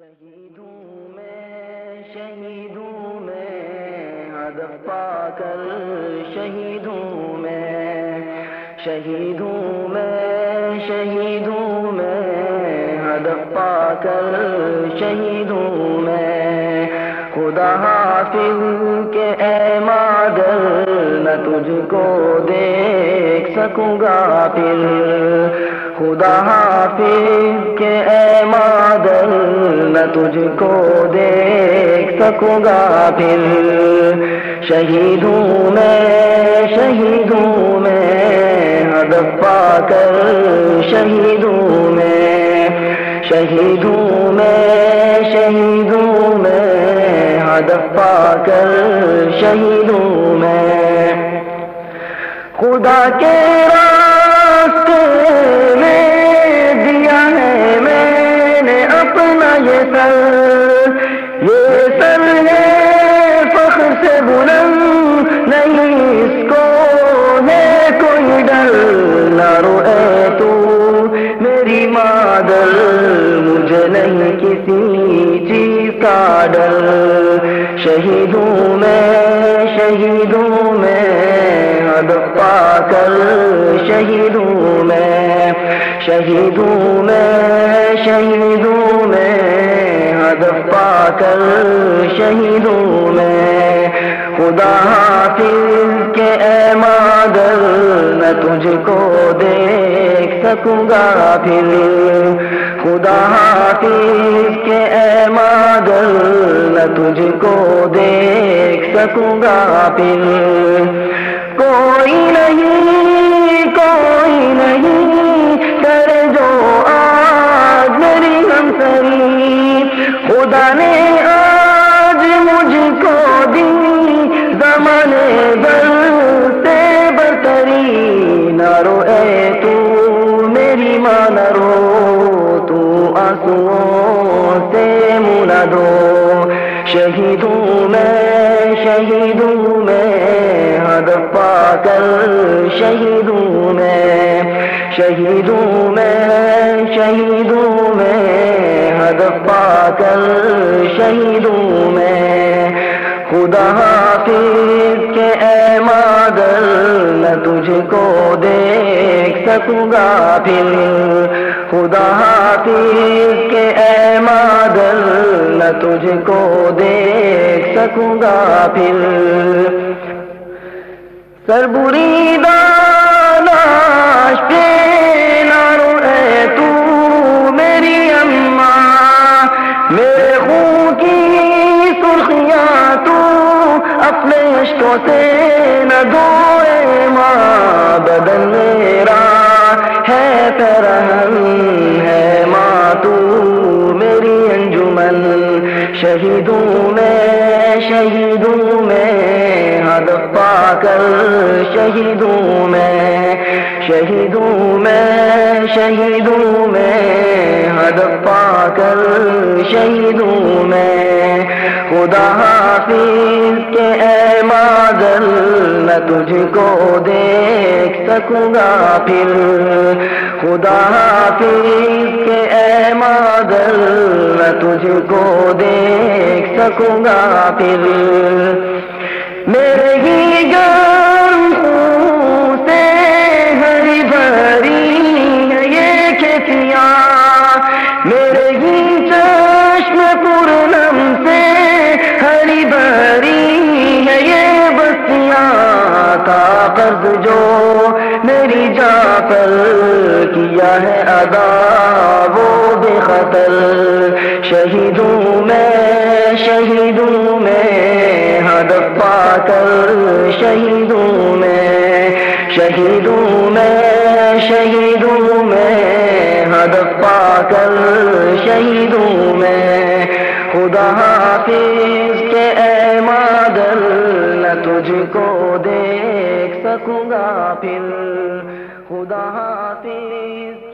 شہیدوں میں ہدف پا کر شہیدوں میں ہدف پا کر شہیدوں میں خدا حافظ کہ اے مادر نہ تجھ کو دیکھ سکوں گا پھر خدا حافظ کہ اے مادر نہ تجھ کو دیکھ سکوں گا پھر شہیدوں میں ہدف پا کر شہیدوں میں ہدف پا کر شہیدوں میں خدا کے راستے میں دیا ہے میں نے اپنا یہ سر ہے فخر سے بلند نہیں اس کو ہے کوئی ڈر نہ روئے تو میری مادر مجھے نہیں کسی چیز کا ڈر شہیدوں میں ہدف پا کر شہیدوں میں ہدف پا کر شہیدوں میں خدا حافظ کہ اے مادر نہ تجھ کو دیکھ سکوں گا پھر خدا حافظ کہ اے مادر نہ تجھ کو دیکھ سکوں گا پھر کوئی نہیں کرے جو آج میری ہمسری خدا نے آج مجھ کو دی زمانے بھر سے برتری نہ روئے تو میری ماں نہ رو تو آنسوؤں سے منہ نہ دھو شہیدوں میں ہدف پا کر شہیدوں میں ہدف پا کر شہیدوں میں خدا حافظ کہ اے مادر نہ تجھ کو دیکھ سکوں گا پھر خدا حافظ کہ اے مادر نہ تجھ کو دیکھ سکوں گا پھر سر بریدہ لاش پہ نہ روئے تو میری اماں میرے خون کی سرخیاں تو اپنے عشقوں سے نہ دھوئے ماں بدن میرا ہے فرحان ہے ماں تو میری انجمن شہیدوں میں ہدف پا کر شہیدوں میں ہدف پا کر شہیدوں میں خدا حافظ کہ اے مادر نہ تجھ کو دیکھ سکوں گا پھر خدا حافظ کہ اے مادر نہ تجھ کو دیکھ سکوں گا پھر میرے ہی گرم خون سے ہری بھری ہے یہ کھیتیاں میرے ہی چشم پورنم سے ہری بھری ہے یہ بستیاں کا قرض جو میری جاں پر کیا ہے ادا وہ بے خطر شہیدوں میں ہدف پا کر شہیدوں میں ہدف پا کر شہیدوں میں خدا حافظ کہ اے مادر نہ تجھ کو دیکھ سکوں گا پھر خدا حافظ